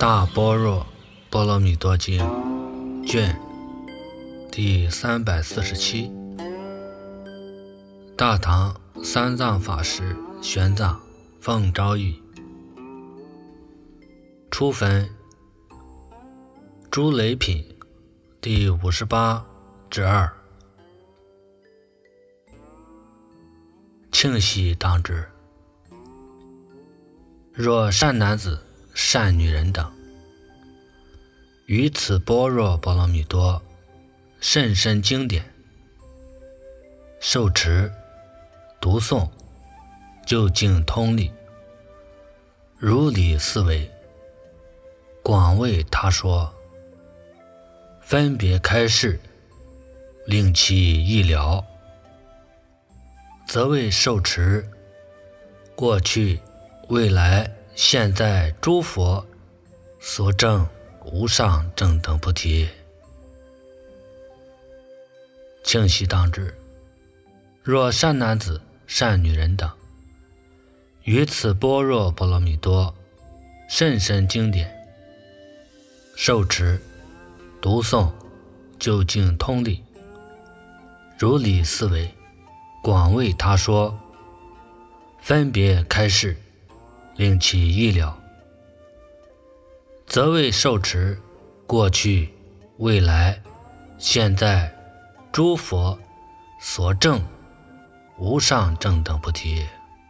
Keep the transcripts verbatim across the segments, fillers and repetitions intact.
大般若波罗蜜多经卷第三百四十七，大唐三藏法师玄奘奉诏译，初分诸雷品第五十八之二。庆喜当知，若善男子善女人等，于此般若波罗蜜多甚深经典受持读诵，究竟通理，如理思维，广为他说，分别开示，令其意了，则为受持过去未来现在诸佛所证无上正等菩提。庆喜当知，若善男子善女人等，于此般若波罗蜜多甚深经典受持读诵，究竟通理，如理思维，广为他说，分别开示，令其意了，则为受持过去未来现在诸佛所证无上正等菩提。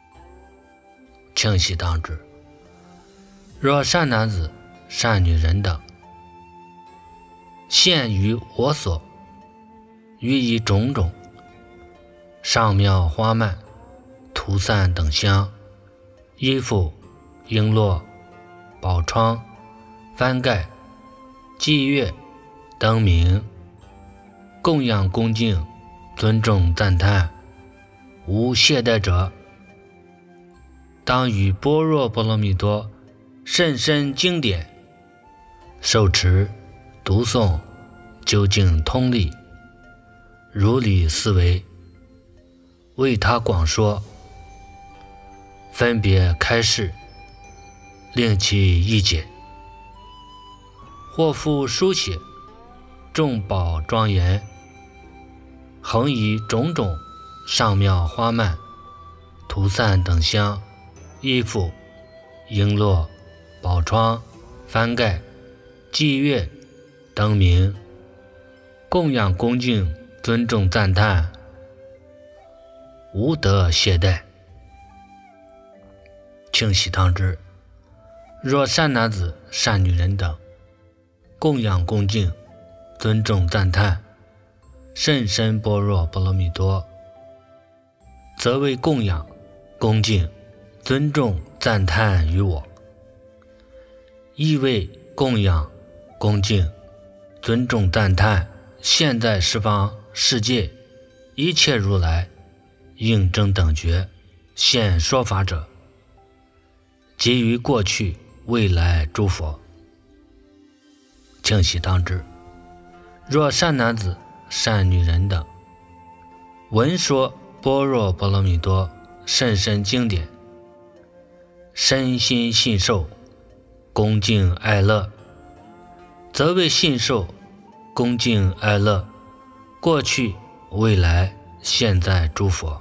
庆喜当知，若善男子善女人等，现于我所予以种种上妙花蔓涂散等香，衣服璎珞宝窗幡盖祭乐灯明，供养恭敬尊重赞叹，无懈怠者，当于般若波罗蜜多甚深经典受持读诵，究竟通理，如理思维，为他广说，分别开示，令其意解，或复书写众宝庄严，恒以种种上妙花蔓涂散等香，衣服璎珞宝窗幡盖祭乐灯明，供养恭敬尊重赞叹，无得懈怠。庆喜当知，若善男子善女人等，供养恭敬尊重赞叹甚深般若波罗蜜多，则为供养恭敬尊重赞叹于我，亦为供养恭敬尊重赞叹现在十方世界一切如来应正等觉现说法者，及于过去未来诸佛。庆喜当知，若善男子善女人等，闻说般若波罗蜜多甚深经典，身心信受，恭敬爱乐，则为信受恭敬爱乐过去未来现在诸佛。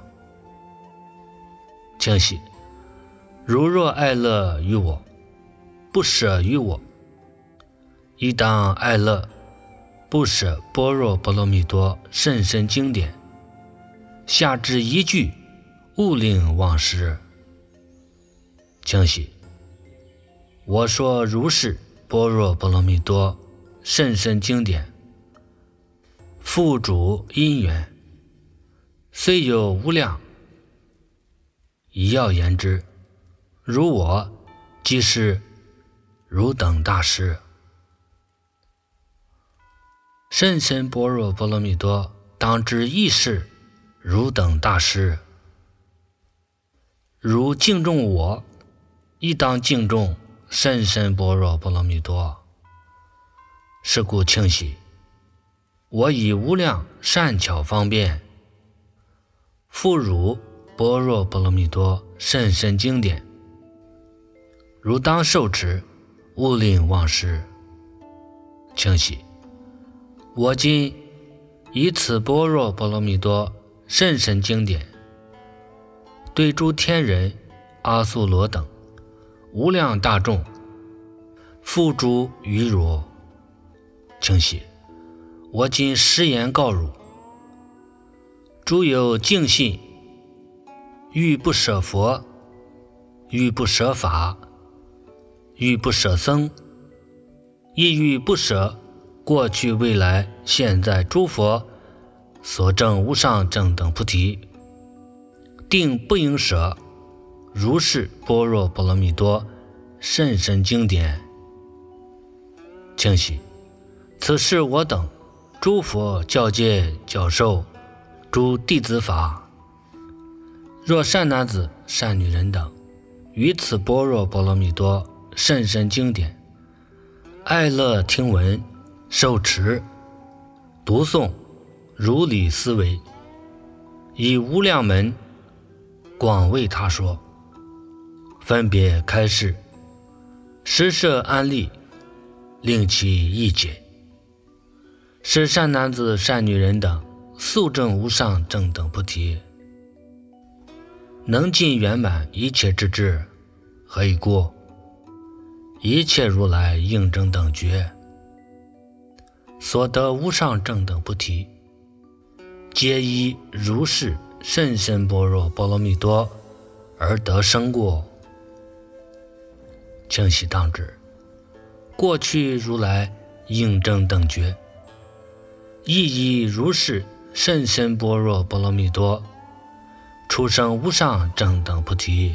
庆喜，如若爱乐于我，不舍于我，亦当爱乐不舍般若波罗蜜多甚深经典，下至一句，勿令忘失。庆喜，我说如是般若波罗蜜多甚深经典，付主因缘，虽有无量，一要言之，如我即是汝等大师。甚深般若波罗蜜多当知亦是汝等大师，如敬重我，亦当敬重甚深般若波罗蜜多。是故庆喜，我以无量善巧方便，复汝般若波罗蜜多甚深经典，如当受持， 勿令忘失。庆喜，我今以此般若波罗蜜多甚深经典，对诸天人、阿苏罗等无量大众，付诸于汝。庆喜，我今实言告汝：诸有净信，欲不舍佛，欲不舍法，欲不舍僧，亦欲不舍过去未来现在诸佛所证无上正等菩提，定不应舍如是般若波罗蜜多甚深经典。庆喜，此是我等诸佛教诫教授诸弟子法。若善男子善女人等于此般若波罗蜜多甚深经典爱乐听闻受持读诵如理思维，以无量门广为他说，分别开示，施设安利，令其意解，使善男子善女人等速证无上正等菩提，能尽圆满一切之智。何以故？一切如来应正等觉所得无上正等菩提，皆依如是甚深般若波罗蜜多而得生过。庆喜当知，过去如来应正等觉亦依如是甚深般若波罗蜜多出生无上正等菩提，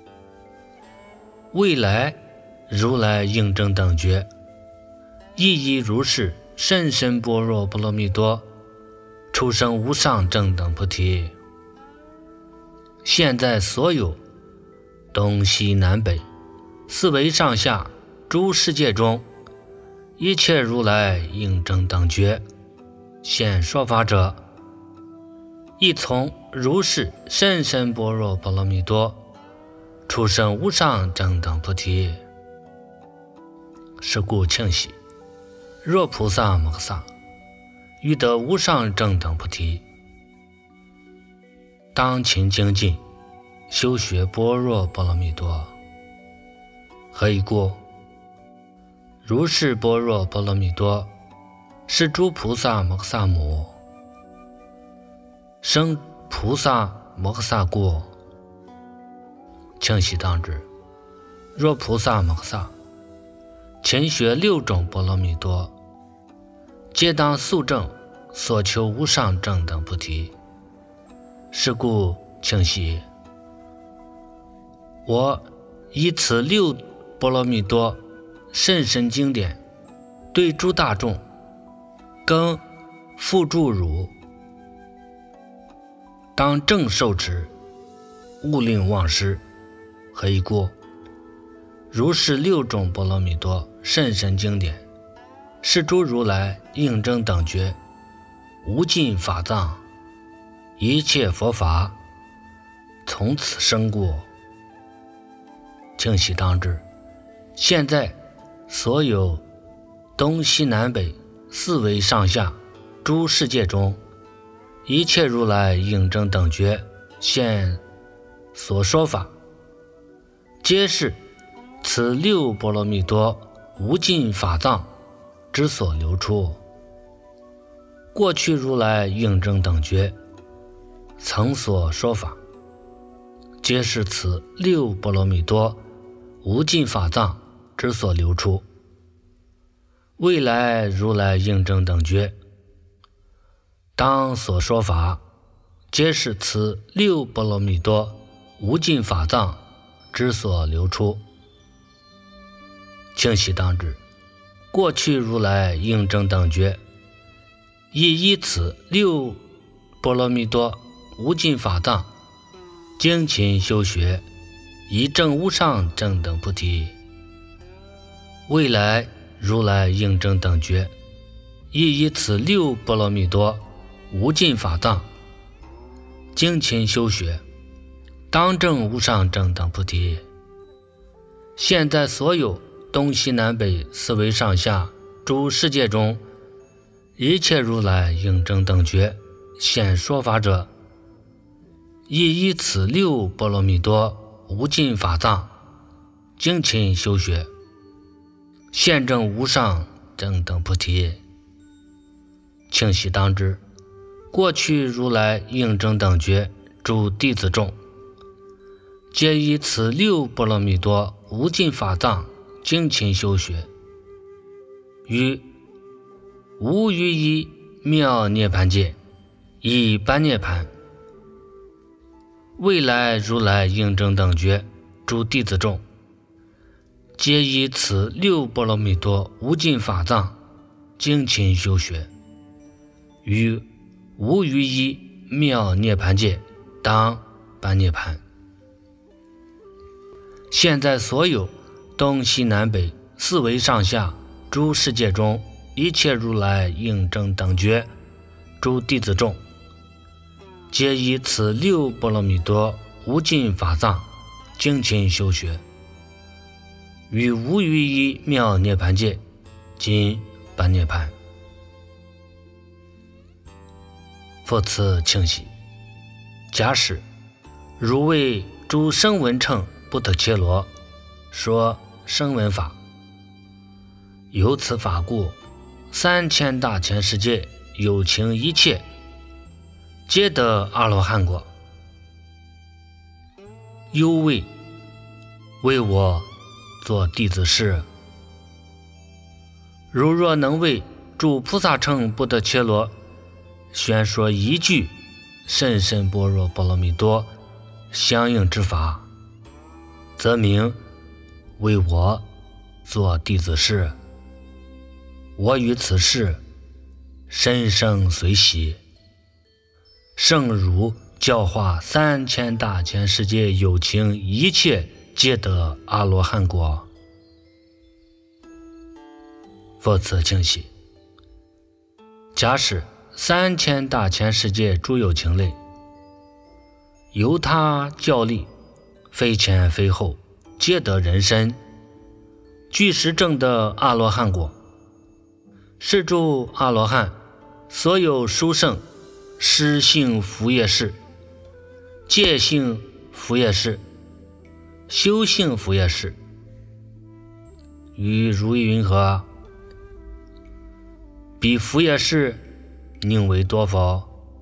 未来如来应正等觉亦依如是甚深般若波罗蜜多出生无上正等菩提。现在所有东西南北四维上下诸世界中，一切如来应正等觉现说法者，亦从如是甚深般若波罗蜜多出生无上正等菩提。是故庆喜，若菩萨摩诃萨欲得无上正等菩提，当勤精进修学般若波罗蜜多。何以故？如是般若波罗蜜多是诸菩萨摩诃萨母，生菩萨摩诃萨故。庆喜当知，若菩萨摩诃萨勤学六种波罗蜜多，皆当速证所求无上正等菩提。是故庆喜，我以此六波罗蜜多甚深经典，对诸大众更付诸汝，当正受持，勿令忘失。何以故？如是六种波罗蜜多甚深经典，是诸如来应正等觉无尽法藏一切佛法从此生过。庆喜当知，现在所有东西南北四维上下诸世界中，一切如来应正等觉现所说法，皆是此六波罗蜜多无尽法藏之所流出。过去如来应正等觉曾所说法，皆是此六波罗蜜多无尽法藏之所流出。未来如来应正等觉当所说法，皆是此六波罗蜜多无尽法藏之所流出。庆喜当知，过去如来应正等觉亦依此六波罗蜜多无尽法藏精勤修学，以证无上正等菩提。未来如来应正等觉亦依此六波罗蜜多无尽法藏精勤修学，当证无上正等菩提。现在所有东西南北四维上下诸世界中一切如来应正等觉现说法者，亦以此六波罗蜜多无尽法藏精勤修学，现证无上正等菩提。庆喜当知，过去如来应正等觉诸弟子众，皆以此六波罗蜜多无尽法藏精勤修学，于无余一妙涅盘界以般涅盘。未来如来应正等觉诸弟子众，皆以此六波罗蜜多无尽法藏精勤修学，于无余一妙涅盘界当般涅盘。现在所有东西南北四维上下诸世界中一切如来应正等觉诸弟子众，皆以此六波罗蜜多无尽法藏精勤修学，于无余一妙涅盘界今般涅盘。复次庆喜，假使如为诸声闻乘不得切罗说声闻法，由此法故，三千大千世界有情一切皆得阿罗汉果。忧为为我作弟子事，如若能为诸菩萨乘不得切罗宣说一句甚深般若波罗蜜多相应之法，则名为我作弟子事。我于此事深生随喜，圣如教化三千大千世界有情一切皆得阿罗汉果。复次庆喜，假使三千大千世界诸有情类，由他教力，非前非后，皆得人身，具实证得阿罗汉果。是诸阿罗汉所有殊胜施性福业事、戒性福业事、修性福业事，于如意云何？彼福业事宁为多否？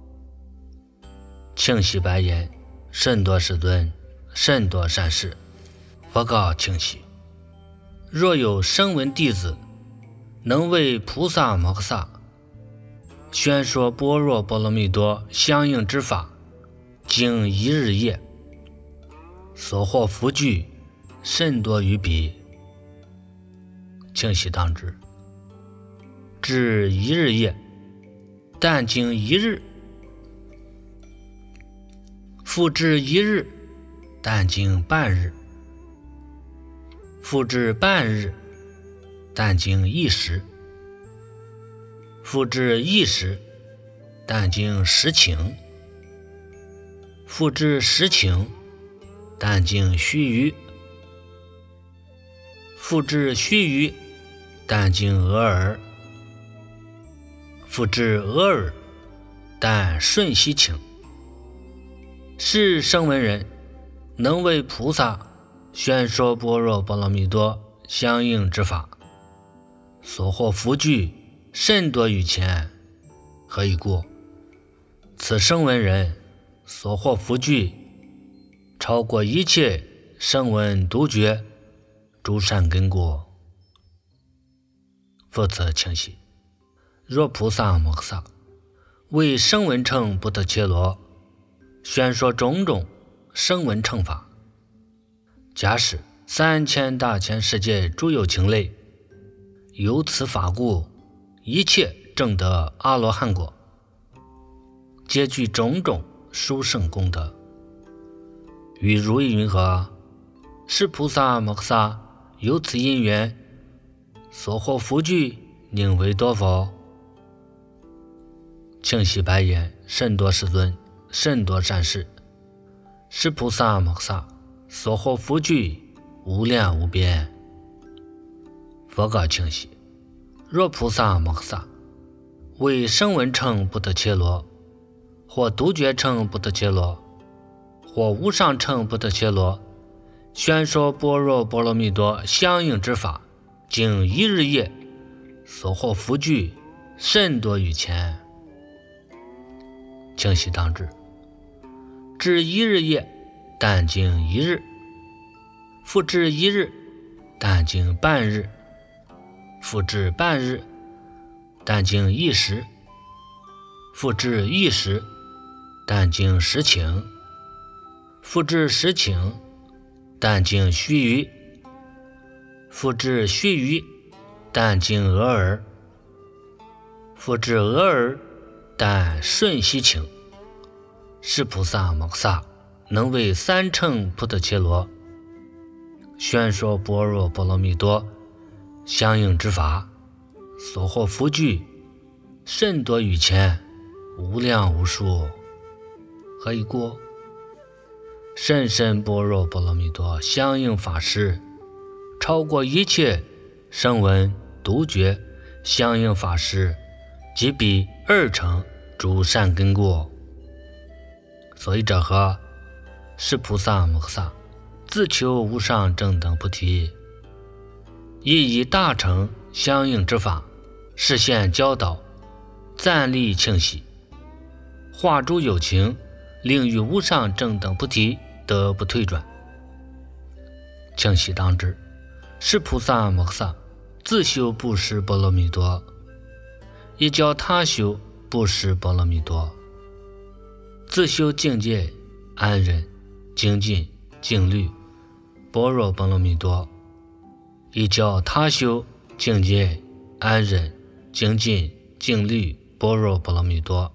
庆喜白言，甚多世尊，甚多善事。佛告庆喜，若有声闻弟子能为菩萨摩诃萨宣说般若波罗蜜多相应之法，经一日夜，所获福聚甚多于彼。庆喜当知，至一日夜，但经一日，复至一日，但经半日，复至半日，但经一时，复至一时，但经十顷，复至十顷，但经须臾，复至须臾，但经俄耳，复至俄耳，但瞬息顷。是声闻人能为菩萨宣说般若波罗蜜多相应之法，所获福聚甚多于前。何以故？此声闻人所获福聚超过一切声闻独觉诸善根故。复次庆喜，若菩萨摩诃萨为声闻乘不得切罗宣说种种声闻乘法，假使三千大千世界诸有情类，由此法故，一切证得阿罗汉果，皆具种种殊胜功德。与如意云何？是菩萨摩诃萨由此因缘所获福聚宁为多否？庆喜白言，甚多世尊，甚多善事。是菩萨摩诃萨所获福聚无量无边。 佛告清晰：若菩萨摩诃萨为声闻乘不得切罗，或独觉乘不得切罗，或无上乘不得切罗，宣说般若波罗蜜多相应之法，经一日夜，所获福聚甚多于前。清晰当知，至一日夜，但经一日；复至一日，但经半日；复至半日，但经一时；复至一时，但经十顷；复至十顷，但经须臾；复至须臾，但经俄耳；复至俄耳，但瞬息顷。是菩萨摩诃萨能为三乘菩提伽罗宣说般若波罗蜜多相应之法，所获福聚甚多于前，无量无数。何以故？甚深般若波罗蜜多相应法师，超过一切声闻独觉相应法师，即彼二乘诸善根故。所以者何？是菩萨摩诃萨自求无上正等菩提，亦以大乘相应之法，示现教导，赞励庆喜，化诸有情，令于无上正等菩提得不退转。庆喜当知，是菩萨摩诃萨自修布施波罗蜜多，亦教他修布施波罗蜜多；自修境界安忍精进静虑般若波罗蜜多，亦教他修境界安忍精进静虑般若波罗蜜多。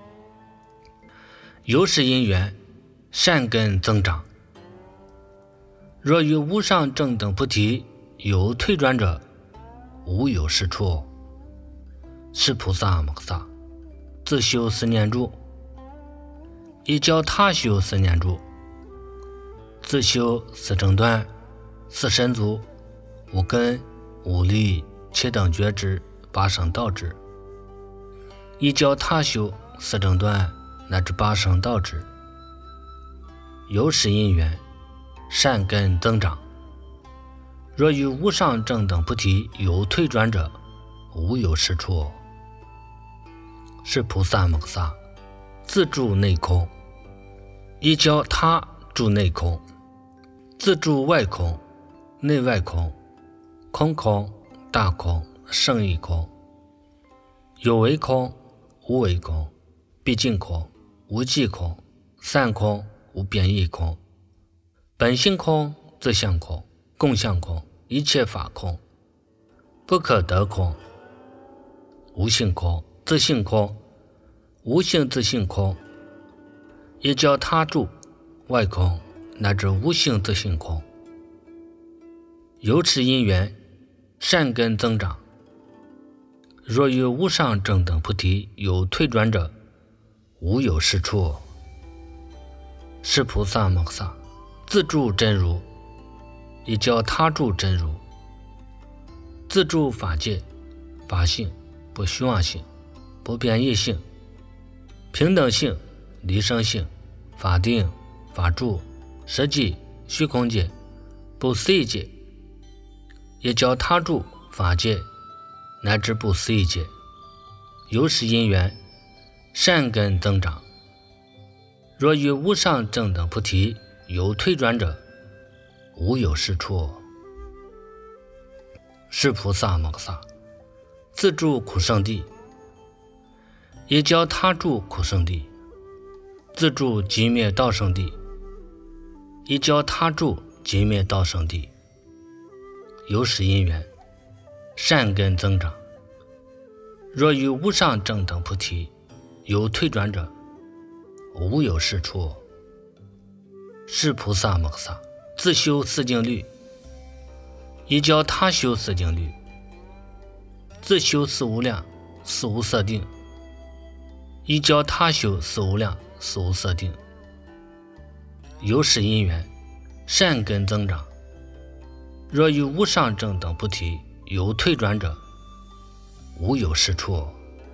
由是因缘，善根增长。若于无上正等菩提有退转者，无有是处。是菩萨摩诃萨自修四念住，亦教他修四念住；自修四正断、四神足、五根、五力、七等觉知、八圣道支，亦教他修四正断乃至八圣道支。由是因缘，善根增长。若于无上正等菩提有退转者，无有是处。是菩萨摩诃萨自住内空，亦教他住内空；自住外空、内外空、空空、大空、胜义空、有为空、无为空、毕竟空、无际空、散空、无变异空、本性空、自相空、共相空、一切法空、不可得空、无性空、自性空、无性自性空，也教他住外空乃至无性自性空。由此因缘，善根增长。若于无上正等菩提有退转者，无有是处。是菩萨摩诃萨自住真如，亦教他住真如；自住法界、法性、不虚妄性、不变异性、平等性、离生性、法定、法住、实际、虚空界、不思议界，也教他住法界乃至不思议界。由是因缘，善根增长。若于无上正等菩提有退转者，无有是处。是菩萨摩诃萨自住苦圣地，也教他住苦圣地；自住极灭道圣地，也教他住极灭道圣地。由是因缘，善根增长。若于无上正等菩提有退转者，无有是处。是菩萨摩诃萨自修四静虑，也教他修四静虑；自修四无量、四无色定，亦教他修四无量、四无色定。由是因缘，善根增长。若于无上正等菩提有退转者，无有是处。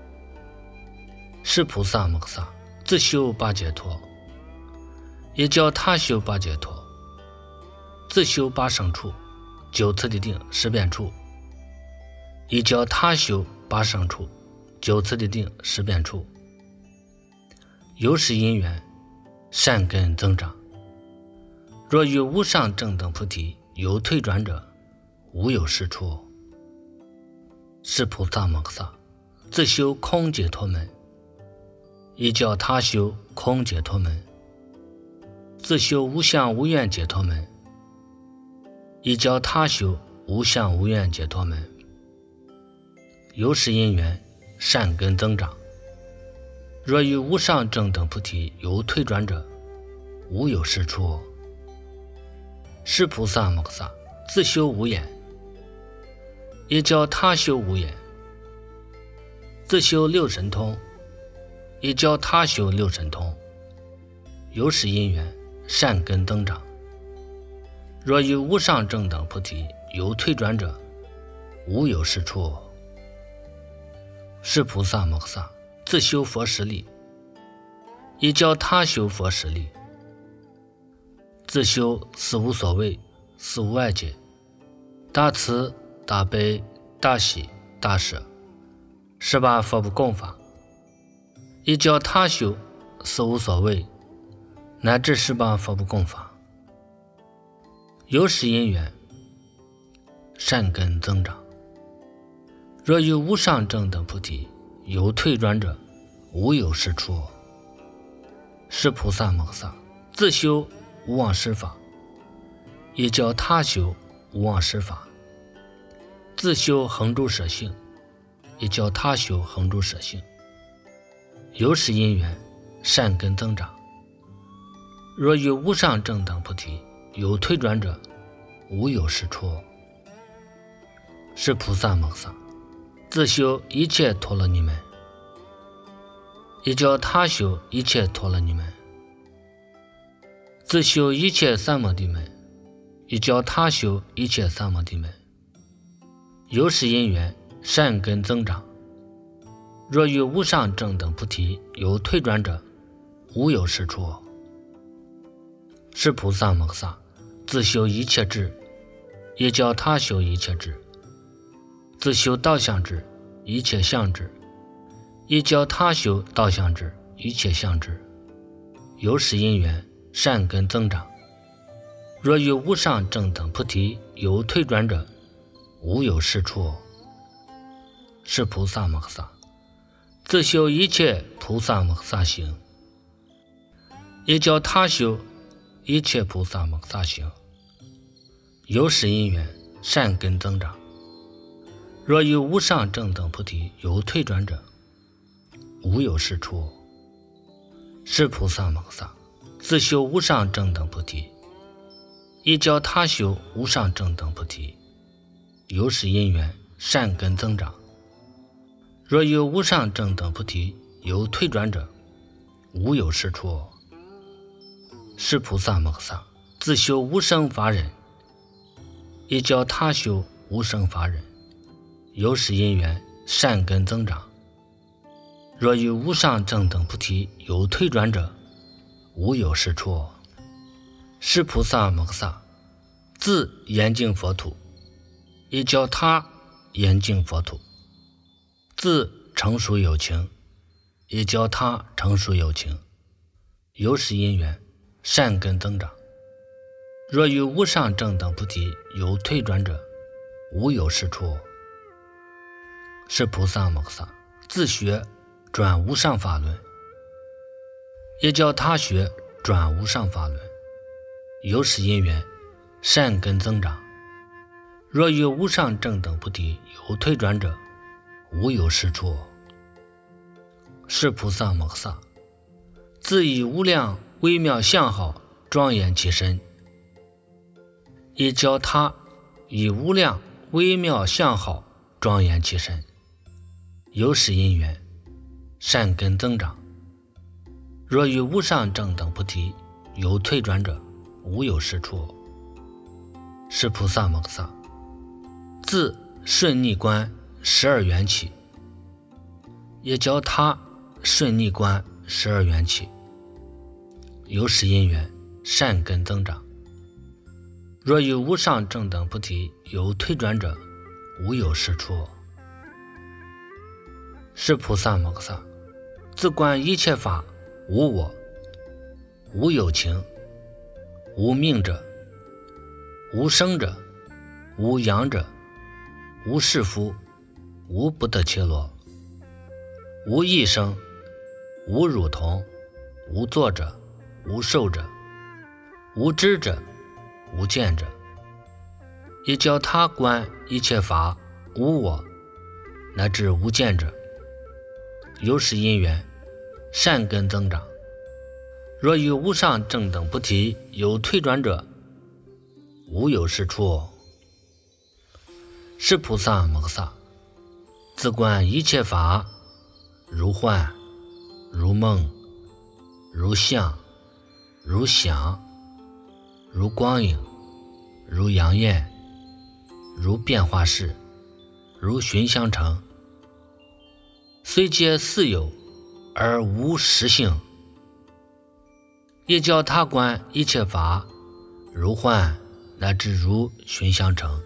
是菩萨摩诃萨自修八解脱，也叫他修八解脱，自修八胜处，九次的定，十遍处，也叫他修八胜处，九次的定，十遍处。由是因缘，善根增长。若于无上正等菩提有退转者，无有是处。是菩萨摩诃萨自修空解脱门，也叫他修空解脱门，自修无相无愿解脱门，也叫他修无相无愿解脱门。由是因缘，善根增长。若于无上正等菩提有退转者，无有是处。是菩萨摩诃萨自修无眼，也叫他修无眼，自修六神通，也叫他修六神通。由是因缘，善根增长。若于无上正等菩提有退转者，无有是处。是菩萨摩诃萨自修佛实力，也叫他修佛实力，自修四无所谓、四无碍解、大慈、大悲、大喜、大舍十八佛不共法，也叫他修四无所谓乃至十八佛不共法。由是因缘，善根增长。若于无上正等菩提有退转者，无有是处。是菩萨摩诃萨自修无忘失法，也叫他修无忘失法，自修恒住舍性，也叫他修恒住舍性。由是因缘，善根增长。若于无上正等菩提有退转者，无有是处。是菩萨摩诃萨自修一切陀罗尼门，也叫他修一切陀罗尼门，自修一切三摩地门，也叫他修一切三摩地门。由是因缘，善根增长。若于无上正等菩提有退转者，无有是处。是菩萨摩诃萨自修一切智，也叫他修一切智，自修道相智，一切相智，也叫他修道相智，一切相智。由是因缘，善根增长。若于无上正等菩提有退转者，无有是处。是菩萨摩诃萨自修一切菩萨摩诃萨行，也叫他修一切菩萨摩诃萨行。由是因缘，善根增长。若于无上正等菩提有退转者，无有是处。是菩萨摩诃萨自修无上正等菩提，也叫他修无上正等菩提。由是因缘，善根增长。若于无上正等菩提有退转者，无有是处。是菩萨摩诃萨自修无生法忍，也叫他修无生法忍。由是因缘，善根增长。若于无上正等菩提有退转者，无有是处。是菩萨摩诃萨自严净佛土，也叫他严净佛土，自成熟有情，也叫他成熟有情。由是因缘，善根增长。若于无上正等菩提有退转者，无有是处。是菩萨摩诃萨自学转无上法轮，也叫他学转无上法轮。由是因缘，善根增长。若于无上正等菩提有退转者，无有是处。是菩萨摩诃萨自以无量微妙相好庄严其身，也教他以无量微妙相好庄严其身。由是因缘，善根增长。若于无上正等菩提有退转者，无有是处。是菩萨摩诃萨自顺逆观十二缘起，也叫他顺逆观十二缘起，有使因缘，善根增长。若与无上正等菩提有退转者，无有是处。是菩萨摩诃萨自观一切法无我，无有情，无命者，无生者，无养者，无士夫，无不得切罗，无异生，无乳童，无作者，无受者，无知者，无见者，也叫他观一切法无我，乃至无见者，有使因缘，善根增长。若与无上正等菩提有退转者，无有是处。是菩萨摩诃萨自观一切法如幻，如梦，如相，如想，如光影，如阳焰，如变化事，如寻香成，虽皆似有而无实性。也叫他观一切法如幻，乃至如寻香成，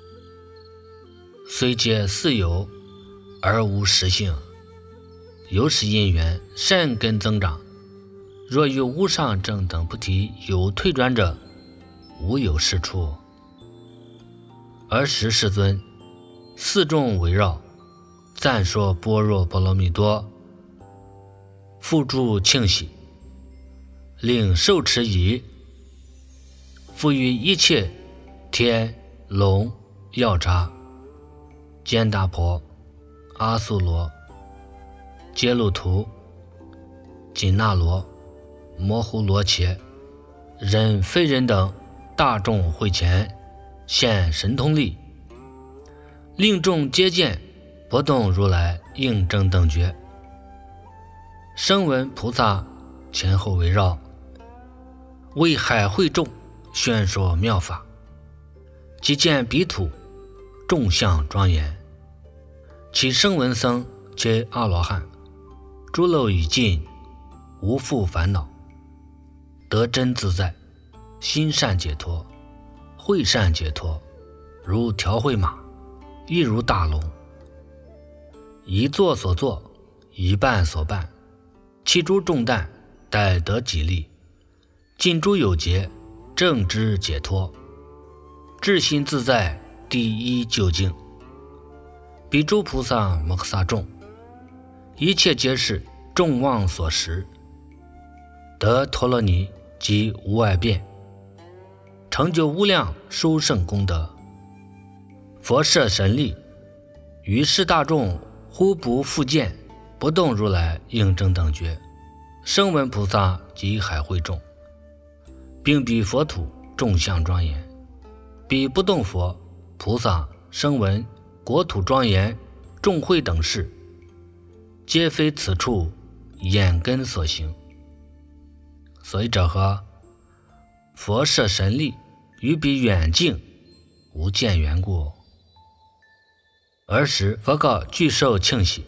虽皆似有而无实性，有使因缘，善根增长。若与无上正等菩提有退转者，无有是处。尔时世尊四众围绕，赞说般若波罗蜜多，复诸庆喜，令受持仪，复于一切天龙药叉坚达婆阿素罗揭露图紧那罗摩呼罗伽人非人等大众会前现神通力，令众皆见不动如来应正等觉。声闻菩萨前后围绕，为海会众宣说妙法，即见彼土众相庄严，其声闻僧皆阿罗汉，诸漏已尽，无复烦恼，得真自在，心善解脱，慧善解脱，如调慧马，亦如大龙，一作所作，一办所办，其诸重担待得己力，尽诸有节，正知解脱，至心自在，第一究竟。彼诸菩萨摩诃萨众，一切皆是众妄所识，得陀罗尼及无碍变，成就无量殊胜功德。佛设神力，于是大众忽不复见不动如来应正等觉。声闻菩萨及海会众，并彼佛土众相庄严，彼不动佛菩萨声闻国土庄严众会等事，皆非此处眼根所行。所以者何？佛设神力，于彼远近无见缘故。尔时佛告具受庆喜，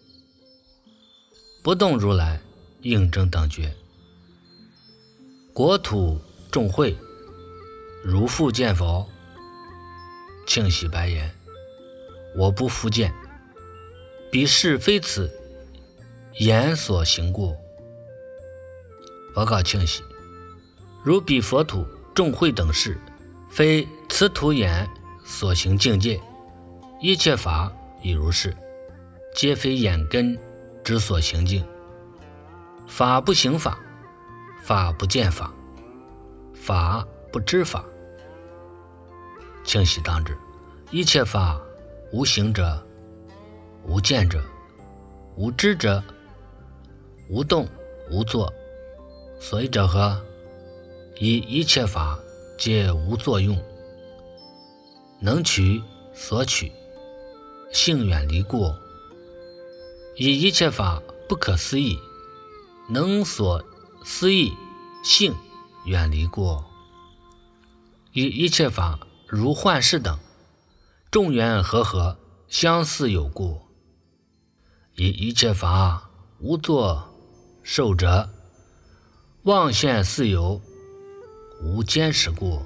不动如来应正等觉，国土众会如复见否？庆喜白言：我不复见，彼事非此言所行故。佛告庆喜：如彼佛土众会等事，非此土眼所行境界，一切法亦如是，皆非眼根之所行境。法不行法，法不见法，法不知法。庆喜当知，一切法无行者，无见者，无知者，无动无作。所以者何？以一切法皆无作用，能取所取，性远离过。以一切法不可思议，能所思议，性远离过。以一切法如幻视等， 众缘和合，相似有故。以一切法无作受者，妄现似有，无坚实故。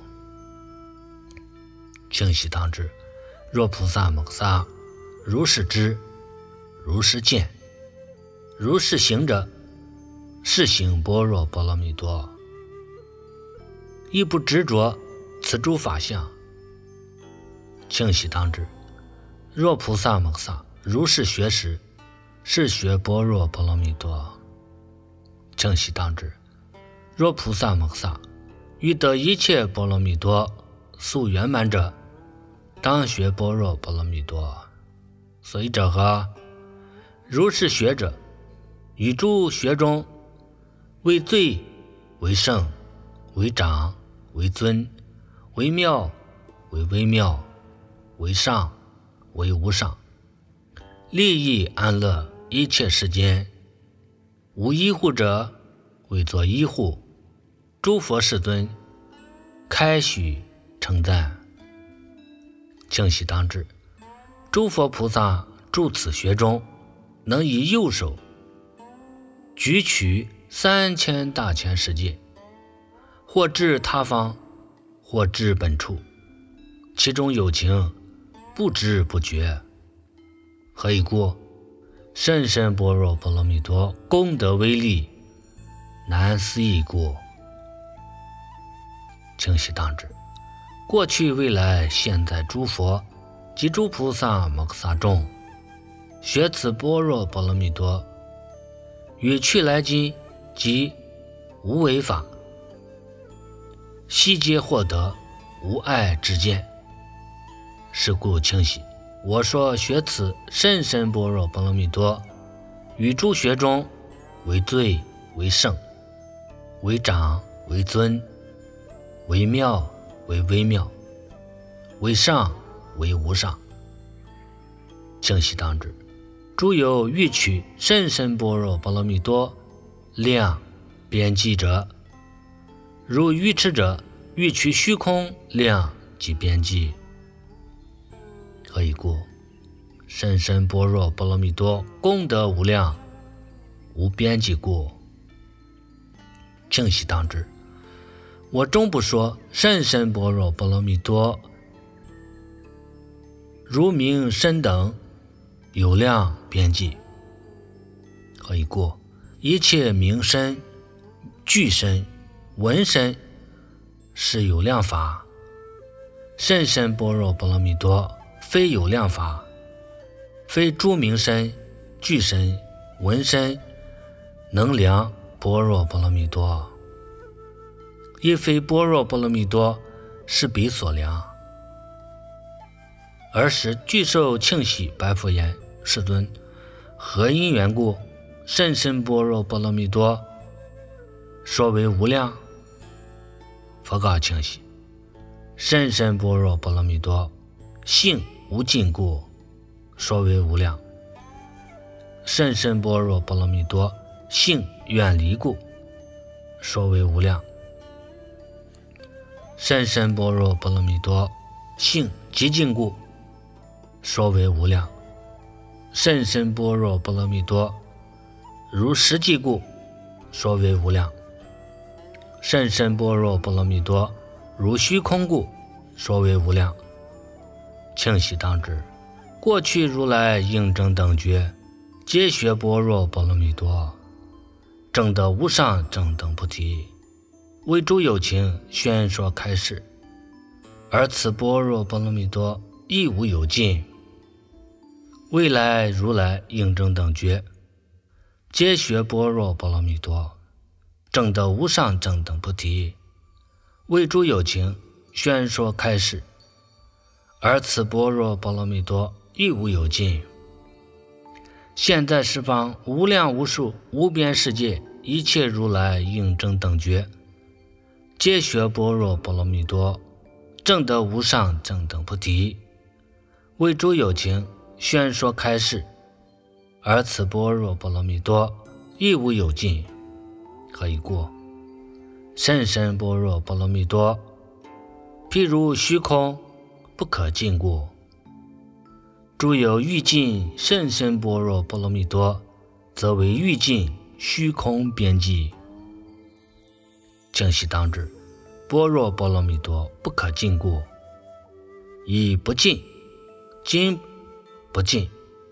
清晰当知，若菩萨摩诃萨如是知，如是见，如是行者，是行般若波罗蜜多。亦不执着此诸法相。清晰当知，若菩萨摩诃萨如是学时，是学般若波罗蜜多。清晰当知，若菩萨摩诃萨欲得一切波罗蜜多速圆满者，当学般若波罗蜜多。所以者何？如是学者，于诸学中，为最，为圣，为长，为尊，为妙，为微妙，为上，为无上，利益安乐一切世间，无依护者，为作依护。诸佛世尊开许称赞。清晰当知，诸佛菩萨住此学中，能以右手举取三千大千世界，或至他方，或至本处，其中有情，不知不觉。何以故？甚深般若波罗蜜多功德威力，难思议故。清晰当知，过去未来现在诸佛及诸菩萨摩诃萨众，学此般若波罗蜜多，与去来今及无为法，悉皆获得无碍之见。是故清晰，我说学此甚深般若波罗蜜多，与诸学中，为最，为圣，为长，为尊，为妙，为微妙，为上，为无上。清晰当知，诸有欲取甚深般若波罗蜜多量边际者，如愚痴者欲取虚空量及边际。何以故？甚深般若波罗蜜多功德无量，无边际故。清晰当知，我终不说甚深般若波罗蜜多如名身等有量边际。何以故？一切名身、具身、闻身是有量法，甚深般若波罗蜜多非有量法，非诸名身、具身、闻身能量般若波罗蜜多，亦非般若波罗蜜多是彼所量。尔时具受庆喜白佛言：世尊，何因缘故甚深般若波罗蜜多说为无量？佛告庆喜：甚深般若波罗蜜多性无尽故说为无量，甚深般若波罗蜜多性远离故说为无量，甚深般若波罗蜜多性极尽故说为无量，甚深般若波罗蜜多如实际故说为无量，甚深般若波罗蜜多如虚空故说为无量。庆喜当知，过去如来应证等觉，皆学般若波罗蜜多，证得无上正等菩提，为诸有情宣说开示。而此般若波罗蜜多亦无有尽。未来如来应证等觉，皆学般若波罗蜜多，证得无上正等菩提，为诸有情宣说开示。而此般若波罗蜜多亦无有尽。现在十方无量无数无边世界一切如来应证等觉，皆学般若波罗蜜多，证得无上正等菩提，为诸有情宣说开示。而此般若波罗蜜多亦无有尽。何以故？甚深般若波罗蜜多譬如虚空不可尽故诸有欲尽甚深般若波罗蜜多，则为欲尽虚空边际。净悉当知，般若波罗蜜多不可尽故，以不尽，今不尽，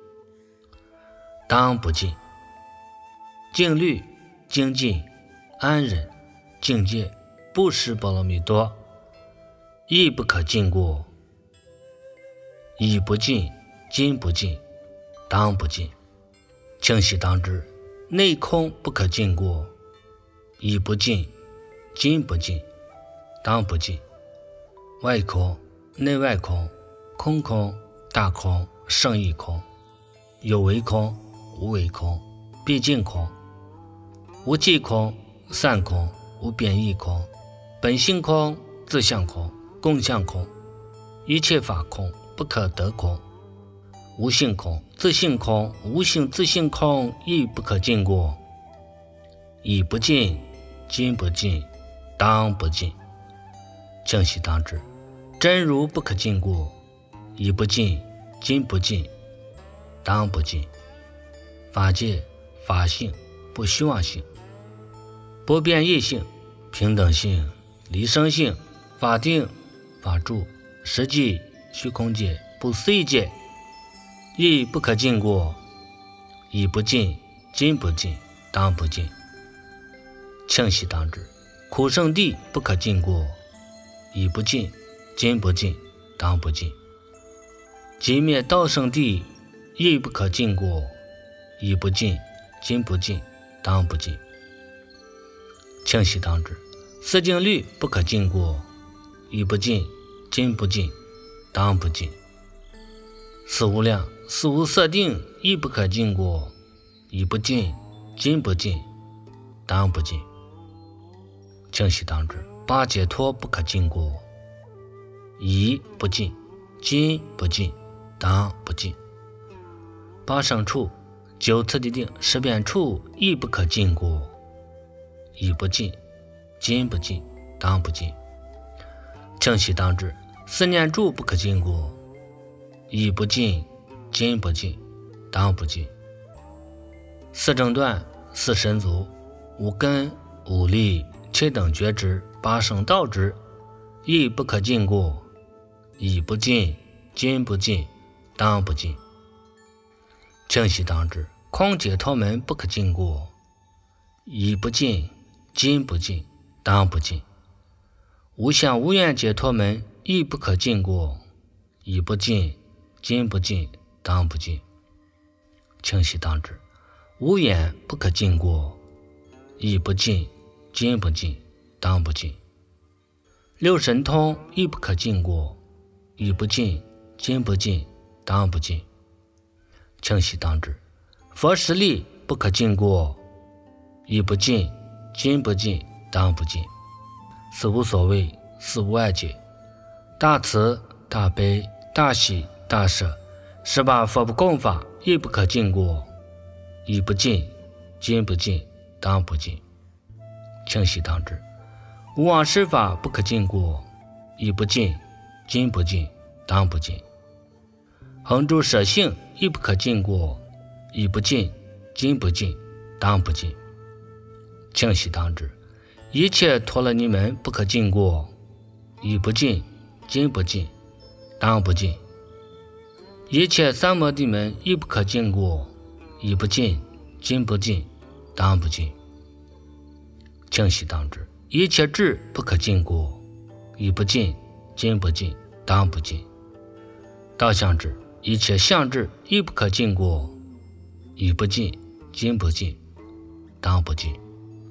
当不尽。静虑、精进、安忍、境界、布施波罗蜜多，亦不可尽故，以不尽，今不尽，当不尽。净悉当知，内空不可尽故，以不尽，今不尽，当不尽。外空、内外空、空空、大空、胜义空，有为空、无为空、毕竟空，无记空、散空、无变异空，本性空、自相空、共相空，一切法空，不可得空，无性空、自性空、无性自性空，亦不可尽故，以不尽，今不尽，当不尽。净悉当知，真如不可尽故，以不尽，今不尽，当不尽。法界、法性、不虚妄性、不变异性、平等性、离生性、法定、法住、实际、虚空界、不思议界，亦不可尽故，以不尽，今不尽，当不尽。净悉当知，苦圣地不可尽故，以不尽，今不尽，当不尽。极灭道圣地亦不可尽故，以不尽，今不尽，当不尽。净悉当知，四境律不可尽故，以不尽，今不尽，当不尽。四无量、四无色定亦不可尽故，以不尽，今不尽，当不尽。净悉当知，八解脱不可尽故，以不尽，今不尽，当不尽。八胜处、九次第定、十遍处亦不可尽故，以不尽，今不尽，当不尽。净悉当知，四念住不可尽故，以不尽，今不尽，当不尽。四正断、四神足、五根、五力、七等觉知、八圣道知，亦不可尽故，以不尽，今不尽，当不尽。净悉当知，空解脱门不可尽故，以不尽，今不尽，当不尽。无相无愿解脱门亦不可尽故，以不尽，今不尽，当不尽。净悉当知，无眼不可尽故，以不尽，今不尽，当不尽。六神通亦不可尽故，以不尽，今不尽，当不尽。净悉当知，佛实力不可尽故，以不尽，今不尽，当不尽。四无所谓、四无碍解、大慈、大悲、大喜、大舍，十八佛不共法亦不可尽故，以不尽，今不尽，当不尽。净悉当知，无妄施法不可尽故，以不尽，今不尽，当不尽。恒住舍性亦不可尽故，以不尽，今不尽，当不尽。净悉当知，一切陀罗尼门不可尽故，以不尽，今不尽，当不尽。一切三摩地门亦不可尽故，以不尽，今不尽，当不尽。净悉当知，一切智不可尽故，以不尽，今不尽，当不尽。道相智、一切相智亦不可尽故，以不尽，今不尽，当不尽。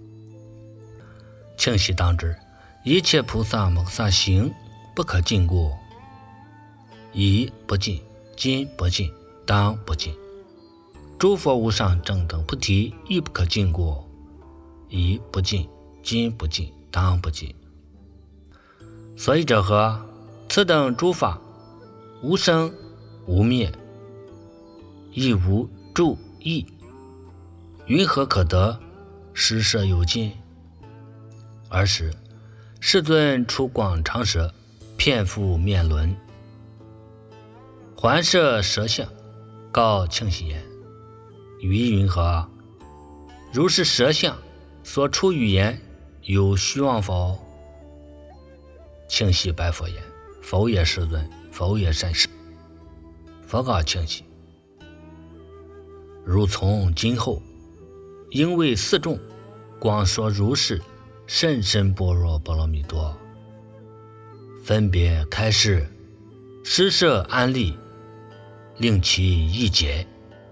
净悉当知，一切菩萨摩诃萨行不可尽故，以不尽，今不尽，当不尽。诸佛无上正等菩提亦不可尽故，以不尽，今不尽，当不尽。所以者何？此等诸法无生无灭，亦无住异，云何可得？施设有尽。尔时世尊出广长舌，遍覆面轮， 还设舍相，告庆喜言：语意云何？如是舍相所出语言，有虚妄否？庆喜白佛言：否也，世尊，否也，善士。佛告庆喜：如从今后，应为四众广说如是甚深般若波罗蜜多，分别开示，施设安立，令其易解。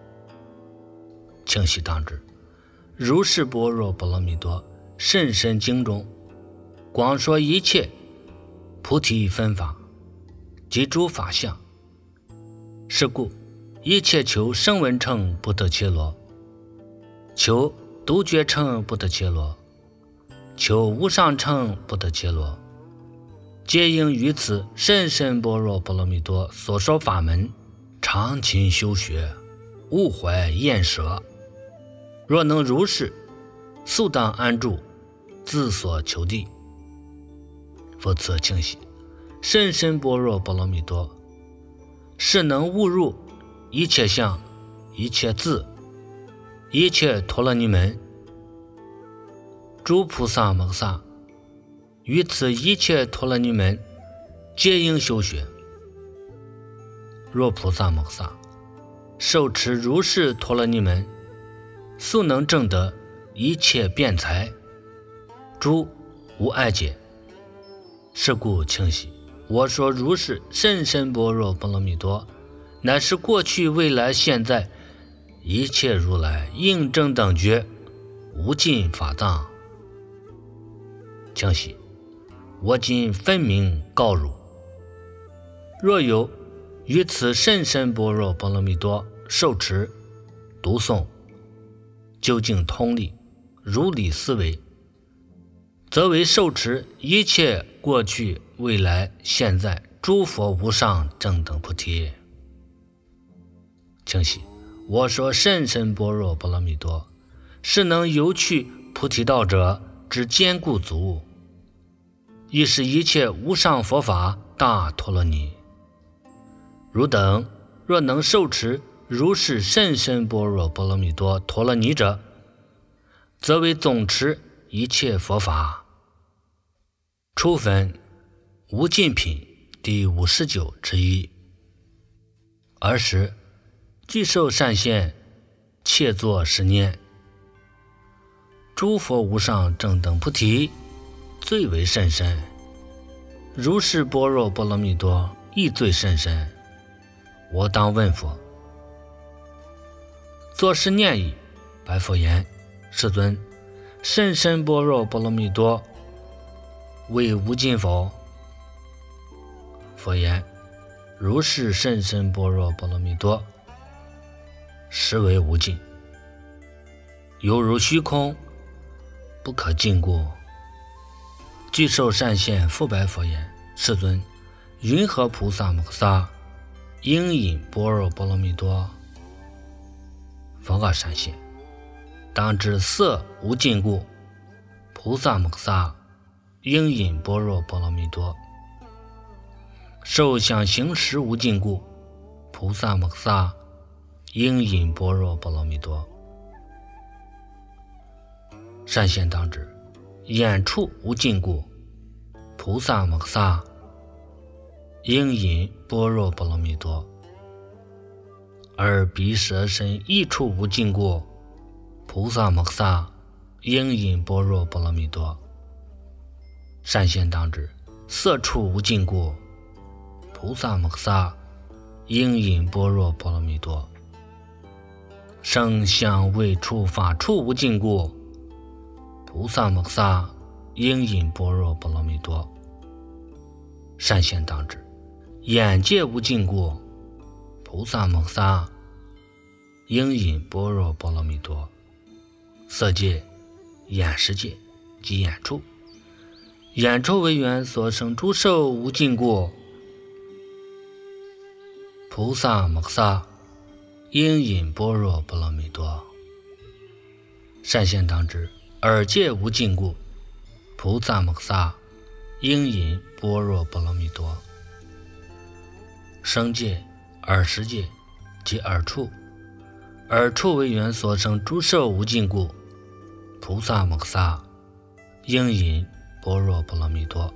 庆喜当知，如是般若波罗蜜多甚深经中，广说一切菩提分法及诸法相。是故一切求声闻乘不得切罗，求独觉乘不得切罗，求无上乘不得切罗，皆应于此甚深般若波罗蜜多所说法门常勤修学，勿怀厌舍。若能如是，速当安住，自所求地。复次庆喜，甚深般若波罗蜜多是能悟入一切相、一切字、一切陀罗尼门。诸菩萨摩诃萨于此一切陀罗尼门皆应修学。若菩萨摩诃萨受持如是陀罗尼门，速能证得一切辩才，诸无碍解。是故庆喜，我说如是甚深般若波罗蜜多，乃是过去未来现在一切如来应正等觉无尽法藏。庆喜，我今分明告汝，若有于此甚深般若波罗蜜多受持、读诵、究竟通力、如理思维，则为受持一切过去未来现在诸佛无上正等菩提。庆喜，我说甚深般若波罗蜜多是能游去菩提道者之坚固足，亦是一切无上佛法大陀罗尼。汝等若能受持如是甚深般若波罗蜜多陀罗尼者，则为总持一切佛法。初分无尽品第五十九之一。尔时具受善现，切作是念：诸佛无上正等菩提最为甚深，如是般若波罗蜜多亦最甚深。我当问佛，作是念已。白佛言：世尊，甚深般若波罗蜜多为无尽否？佛言：如是甚深般若波罗蜜多实为无尽，犹如虚空，不可尽故。具受善现复白佛言：世尊，云何菩萨摩诃萨应引般若波罗蜜多？佛告善现：当知色无尽故，菩萨摩诃萨应引般若波罗蜜多。受想行识无尽故，菩萨摩诃萨应引般若波罗蜜多。善现当知，眼处无尽故，菩萨摩诃萨应引般若波罗蜜多。耳鼻舌身意处无尽故，菩萨摩诃萨应引般若波罗蜜多。善现当知，色处无尽故，菩萨摩诃萨应引般若波罗蜜多。声香味触法处无尽故，菩萨摩诃萨应引般若波罗蜜多。善现当知，眼界无尽故，菩萨摩诃萨应引般若波罗蜜多。色界、眼识界及眼处，眼处为缘所生诸受无尽故，菩萨摩诃萨应引般若波罗蜜多。善现当知，耳界无尽故，菩萨摩诃萨应引般若波罗蜜多。声界、 耳识界即耳处，耳处为缘所生诸受无尽故，菩萨摩诃萨应引般若波罗蜜多。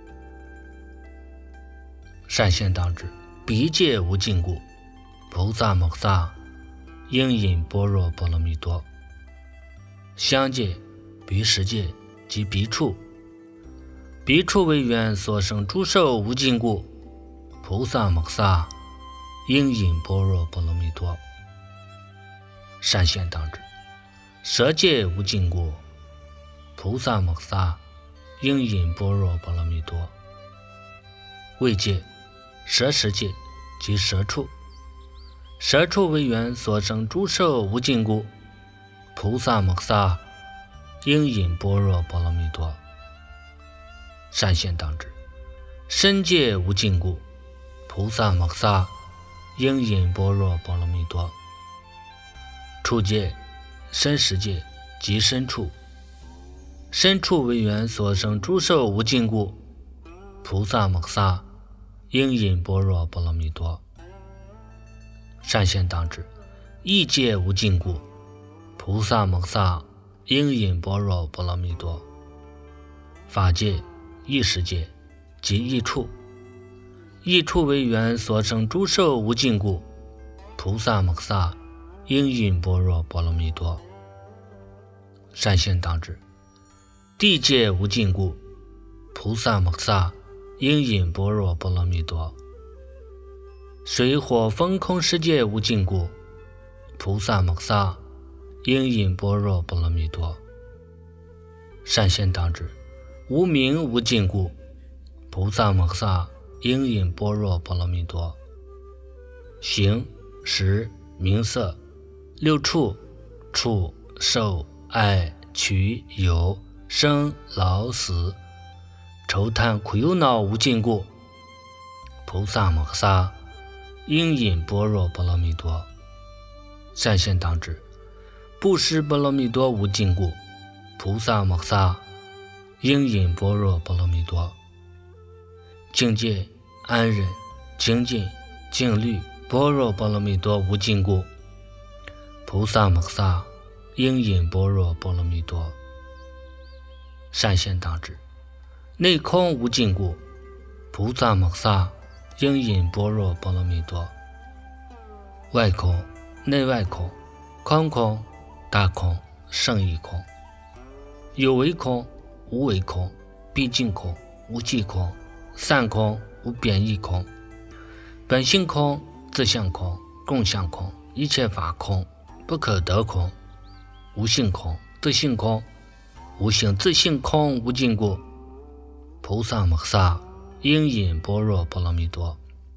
善现当知，鼻界无尽故，菩萨摩诃萨应引般若波罗蜜多。香界、鼻识界即鼻处，鼻处为缘所生诸受无尽故，菩萨摩诃萨应引般若波罗蜜多。善现当知，舌界无尽故，菩萨摩诃萨应引般若波罗蜜多。味界、舌识界即舌处，舌处为缘所生诸受无尽故，菩萨摩诃萨应引般若波罗蜜多。善现当知，身界无尽故，菩萨摩诃萨应引般若波罗蜜多。处界、身识界即身处，身处为缘所生诸受无尽故，菩萨摩诃萨应引般若波罗蜜多。善现当知，意界无尽故，菩萨摩诃萨应引般若波罗蜜多。法界、意识界即意处，意处为缘所生诸受无尽故，菩萨摩诃萨应引般若波罗蜜多。善现当知，地界无尽故，菩萨摩诃萨应引般若波罗蜜多。水火风空世界无尽故，菩萨摩诃萨应引般若波罗蜜多。善现当知，无明无尽故，菩萨摩诃萨应引般若波罗蜜多。形、识、名色、六处、触、受、爱、取、有、生、老、死、愁叹苦忧恼无尽故，菩萨摩诃萨应引般若波罗蜜多。善现当知，布施波罗蜜多无尽故，菩萨摩诃萨应引般若波罗蜜多。境界、安忍、精进、静虑般若波罗蜜多无尽故，菩萨摩诃萨应引般若波罗蜜多。善现当知，内空无尽故，菩萨摩诃萨应引般若波罗蜜多。外空、内外空、空空、大空、胜义空，有为空、无为空、毕竟空、无际空、散空、无变异空、本性空、自相空、共相空、一切法空、不可得空、无性空、自性空、无性自性空无尽故，菩萨摩诃萨应引般若波罗蜜多。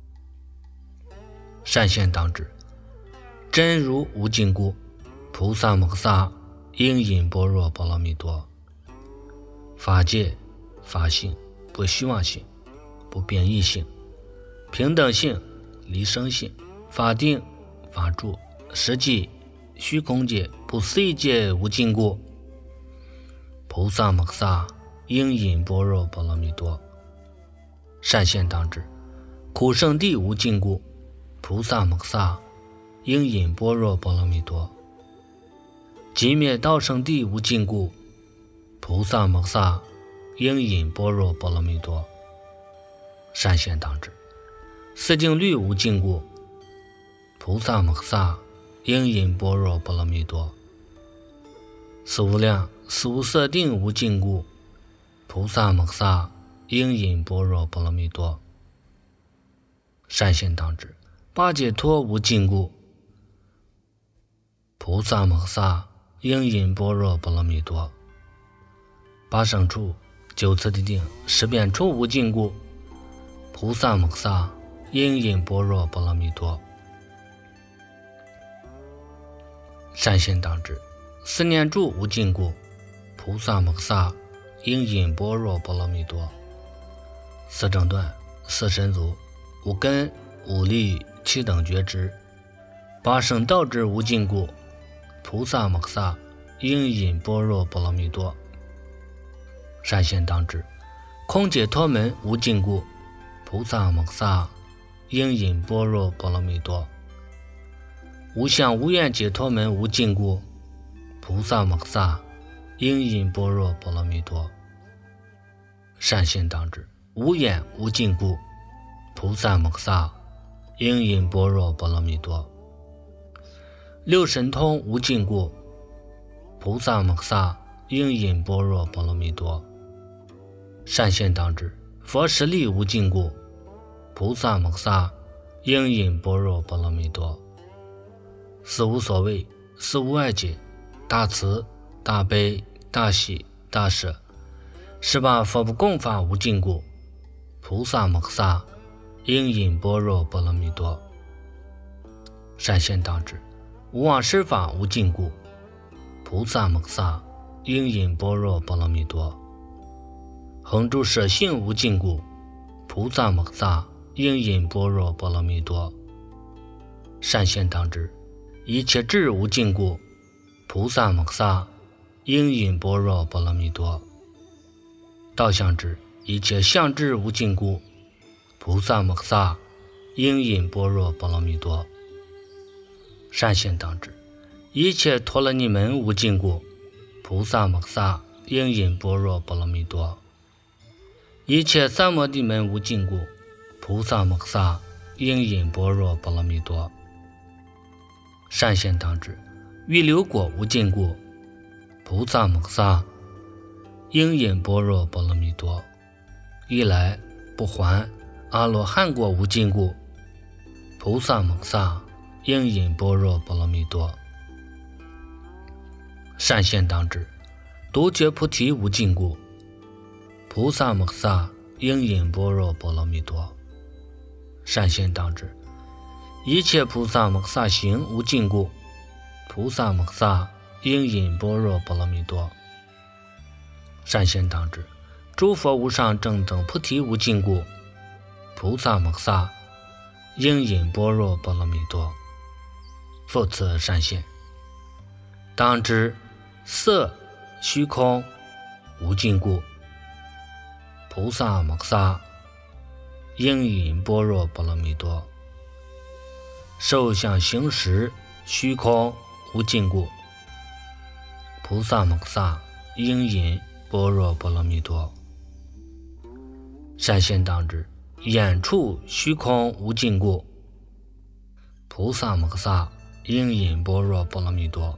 善现当知，真如无尽故，菩萨摩诃萨应引般若波罗蜜多。法界、法性、不虚妄性、不变异性、平等性、离生性、法定、法住、实际、虚空界、不思议界无尽故，菩萨摩诃萨应引般若波罗蜜多。善现当知，苦圣地无尽故，菩萨摩诃萨应引般若波罗蜜多。寂灭道圣地无尽故，菩萨摩诃萨应引般若波罗蜜多。善现当知，四境律无尽故，菩萨摩诃萨应引般若波罗蜜多。四无量、四无色定无尽故，菩萨摩诃萨应引般若波罗蜜多。善现当知，八解脱无尽故，菩萨摩诃萨应引般若波罗蜜多。八胜处、九次地定、十遍处无尽故，菩萨摩诃萨应引般若波罗蜜多。善现当知，四念住无尽故，菩萨摩诃萨应引般若波罗蜜多。四正断、四神足、五根、五力、七等觉知、八圣道之无尽故，菩萨摩诃萨应引般若波罗蜜多。善现当知，空解脱门无尽故，菩萨摩诃萨应引般若波罗蜜多。无相无愿解脱门无尽故，菩萨摩诃萨应引般若波罗蜜多。善现当知，无眼无尽故，菩萨摩诃萨应引般若波罗蜜多。六神通无尽故，菩萨摩诃萨应引般若波罗蜜多。善现当知，佛实力无尽故，菩萨摩诃萨应引般若波罗蜜多。四无所谓，四无碍解，大慈大悲大喜大舍，十八佛不共法无尽故，菩萨摩诃萨应引般若波罗蜜多。善现当知，无妄施法无尽故，菩萨摩诃萨应引般若波罗蜜多。恒住舍性无尽故，菩萨摩诃萨应引般若波罗蜜多。善现当知，一切智无尽故，菩萨摩诃萨应引般若波罗蜜多。道相知，一切相智无尽故，菩萨摩诃萨应引般若波罗蜜多。善现当知，一切陀罗尼门无尽故，菩萨摩诃萨应引般若波罗蜜多。一切三摩地门无尽故，菩萨摩诃萨应引般若波罗蜜多。善现当知，欲流果无尽故，菩萨摩诃萨应引般若波罗蜜多。一来不还阿罗汉果无尽故，菩萨摩诃萨应引般若波罗蜜多。善现当知，独觉菩提无尽故，菩萨摩诃萨应引般若波罗蜜多。善现当知，一切菩萨摩诃萨行无尽故，菩萨摩诃萨应引般若波罗蜜多。善现当知，诸佛无上正等菩提无尽故，菩萨摩诃萨应引般若波罗蜜多。复次善现，当知色虚空无尽故，菩萨摩诃萨应引般若波罗蜜多。受想行识虚空无尽故，菩萨摩诃萨应引般若波罗蜜多。善现当知，眼处虚空无尽故，菩萨摩诃萨应引般若波罗蜜多。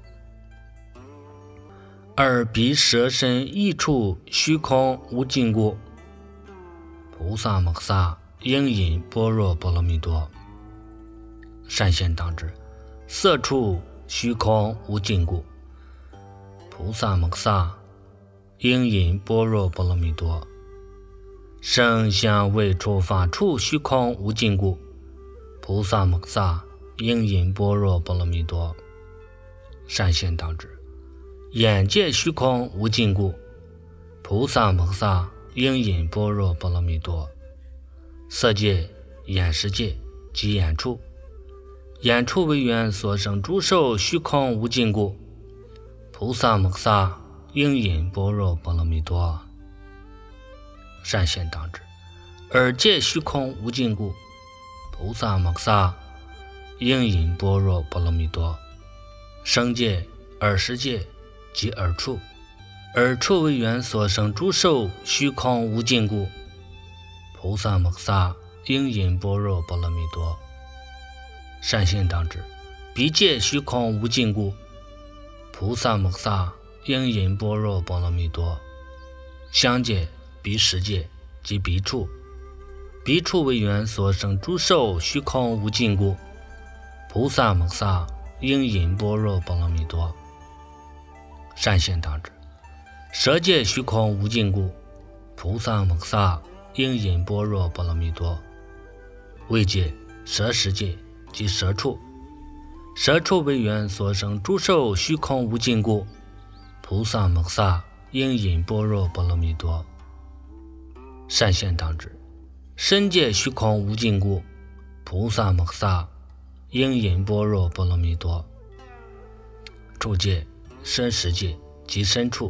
耳鼻舌身意处虚空无尽故，菩萨摩诃萨应引般若波罗蜜多。善现当知，色处虚空无尽故，菩萨摩诃萨应引般若波罗蜜多。声香味触法处虚空无尽故，菩萨摩诃萨应引般若波罗蜜多。善现当知，眼界虚空无尽故，菩萨摩诃萨应引般若波罗蜜多。色界、眼识界及眼处，眼处为缘所生诸受虚空无尽故，菩萨摩诃萨应引般若波罗蜜多。善现当知，耳界虚空无尽故，菩萨摩诃萨应引般若波罗蜜多。声界、耳识界及耳处，耳处为缘所生诸受虚空无尽故，菩萨摩诃萨应引般若波罗蜜多。善现当知，鼻界虚空无尽故，菩萨摩诃萨应引般若波罗蜜多。香界、鼻识界及鼻处，鼻处为缘所生诸受虚空无尽故，菩萨摩诃萨应引般若波罗蜜多。善现当知，舌界虚空无尽故，菩萨摩诃萨应引般若波罗蜜多。味界、舌识界及舌处，舌处为缘所生诸受虚空无尽故，菩萨摩诃萨应引般若波罗蜜多。善现当知，身界虚空无尽故，菩萨摩诃萨应引般若波罗蜜多。处界、身识界及身处，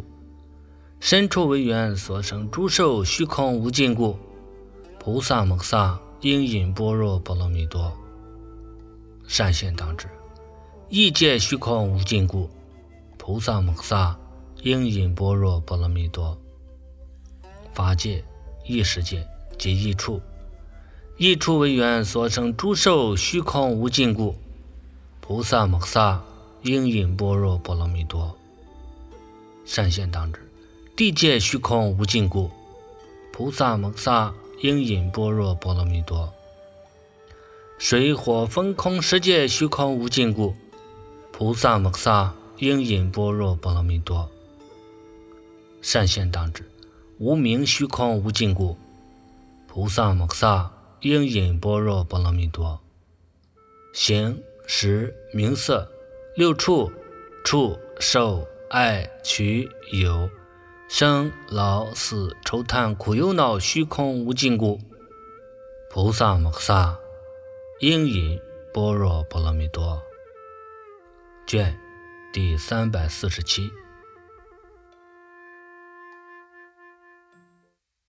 身处为缘所生诸受虚空无尽故，菩萨摩诃萨应引般若波罗蜜多。善现当知，一切虚空无尽故，菩萨摩萨应引般若波罗蜜多。法界、异世界及异处，异处为缘所生诸受虚空无尽故，菩萨摩萨应引般若波罗蜜多。善现当知，地界虚空无尽故，菩萨摩萨应引般若波罗蜜多。水火风空世界虚空无尽故，菩萨摩萨应引般若波罗蜜多。善现当知，无明虚空无尽故，菩萨摩萨应引般若波罗蜜多。形、识、名色、六处、触、受、爱、取、有、生、老、死、愁叹、苦、忧、恼虚空无尽故，菩萨摩萨应引般若波罗蜜多。卷第三百四十七。